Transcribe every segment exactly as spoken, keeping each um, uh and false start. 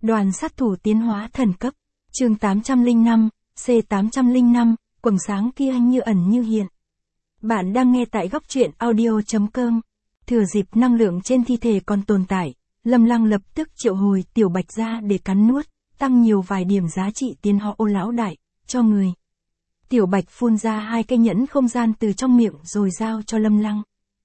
Đoàn sát thủ tiến hóa thần cấp. Chương tám trăm lẻ năm, C tám trăm lẻ năm, quầng sáng kia như ẩn như hiện. Bạn đang nghe tại góc truyện audio chấm com. Thừa dịp năng lượng trên thi thể còn tồn tại, Lâm Lăng lập tức triệu hồi tiểu bạch ra để cắn nuốt, tăng nhiều vài điểm giá trị tiến hóa ô lão đại, cho người. Tiểu bạch phun ra hai cây nhẫn không gian từ trong miệng rồi giao cho Lâm Lăng.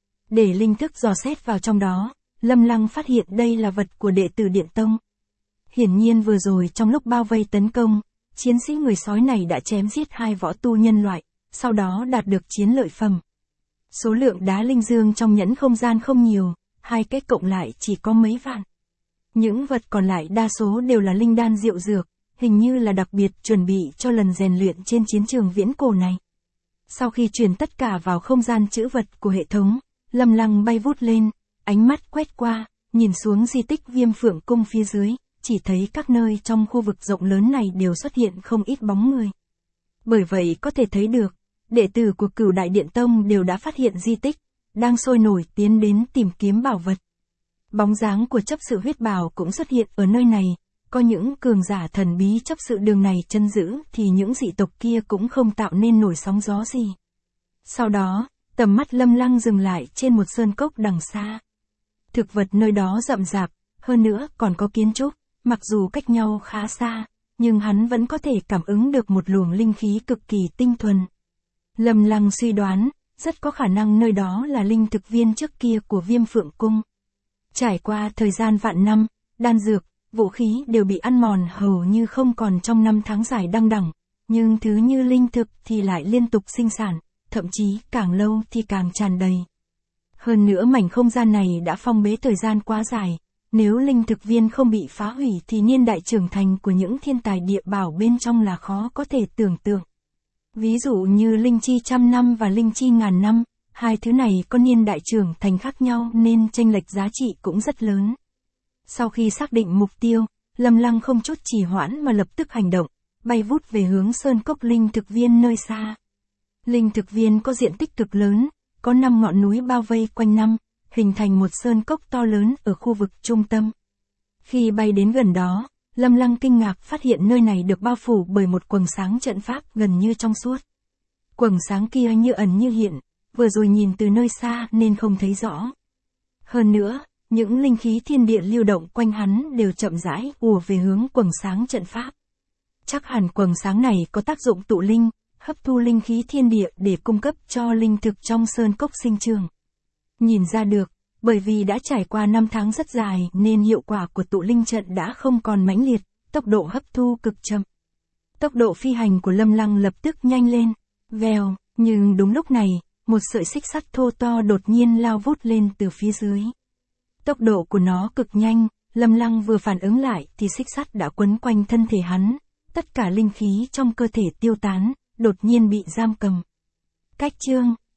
Để linh thức dò xét vào trong đó, Lâm Lăng phát hiện đây là vật của đệ tử Điện Tông. Hiển nhiên vừa rồi trong lúc bao vây tấn công, chiến sĩ người sói này đã chém giết hai võ tu nhân loại, sau đó đạt được chiến lợi phẩm. Số lượng đá linh dương trong nhẫn không gian không nhiều, hai cái cộng lại chỉ có mấy vạn. Những vật còn lại đa số đều là linh đan diệu dược, hình như là đặc biệt chuẩn bị cho lần rèn luyện trên chiến trường viễn cổ này. Sau khi truyền tất cả vào không gian trữ vật của hệ thống, Lâm Lăng bay vút lên, ánh mắt quét qua, nhìn xuống di tích Viêm Phượng Cung phía dưới, chỉ thấy các nơi trong khu vực rộng lớn này đều xuất hiện không ít bóng người. Bởi vậy có thể thấy được, đệ tử của Cửu Đại Điện Tông đều đã phát hiện di tích, đang sôi nổi tiến đến tìm kiếm bảo vật. Bóng dáng của chấp sự huyết bào cũng xuất hiện ở nơi này, có những cường giả thần bí chấp sự đường này chân giữ thì những dị tộc kia cũng không tạo nên nổi sóng gió gì. Sau đó, tầm mắt Lâm Lăng dừng lại trên một sơn cốc đằng xa. Thực vật nơi đó rậm rạp, hơn nữa còn có kiến trúc, mặc dù cách nhau khá xa, nhưng hắn vẫn có thể cảm ứng được một luồng linh khí cực kỳ tinh thuần. Lâm Lăng suy đoán, rất có khả năng nơi đó là linh thực viên trước kia của Viêm Phượng Cung. Trải qua thời gian vạn năm, đan dược, vũ khí đều bị ăn mòn hầu như không còn trong năm tháng dài đăng đẳng, nhưng thứ như linh thực thì lại liên tục sinh sản, thậm chí càng lâu thì càng tràn đầy. Hơn nữa mảnh không gian này đã phong bế thời gian quá dài, nếu linh thực viên không bị phá hủy thì niên đại trưởng thành của những thiên tài địa bảo bên trong là khó có thể tưởng tượng. Ví dụ như linh chi trăm năm và linh chi ngàn năm, hai thứ này có niên đại trưởng thành khác nhau nên chênh lệch giá trị cũng rất lớn. Sau khi xác định mục tiêu, Lâm Lăng không chút trì hoãn mà lập tức hành động, bay vút về hướng sơn cốc linh thực viên nơi xa. Linh thực viên có diện tích cực lớn, có năm ngọn núi bao vây quanh năm, hình thành một sơn cốc to lớn ở khu vực trung tâm. Khi bay đến gần đó, Lâm Lăng kinh ngạc phát hiện nơi này được bao phủ bởi một quầng sáng trận pháp gần như trong suốt. Quầng sáng kia như ẩn như hiện, vừa rồi nhìn từ nơi xa nên không thấy rõ. Hơn nữa, những linh khí thiên địa lưu động quanh hắn đều chậm rãi ùa về hướng quầng sáng trận pháp. Chắc hẳn quầng sáng này có tác dụng tụ linh, hấp thu linh khí thiên địa để cung cấp cho linh thực trong sơn cốc sinh trường. Nhìn ra được, bởi vì đã trải qua năm tháng rất dài nên hiệu quả của tụ linh trận đã không còn mãnh liệt, tốc độ hấp thu cực chậm. Tốc độ phi hành của Lâm Lăng lập tức nhanh lên, vèo, nhưng đúng lúc này, một sợi xích sắt thô to đột nhiên lao vút lên từ phía dưới. Tốc độ của nó cực nhanh, Lâm Lăng vừa phản ứng lại thì xích sắt đã quấn quanh thân thể hắn, tất cả linh khí trong cơ thể tiêu tán, đột nhiên bị giam cầm. Cách chương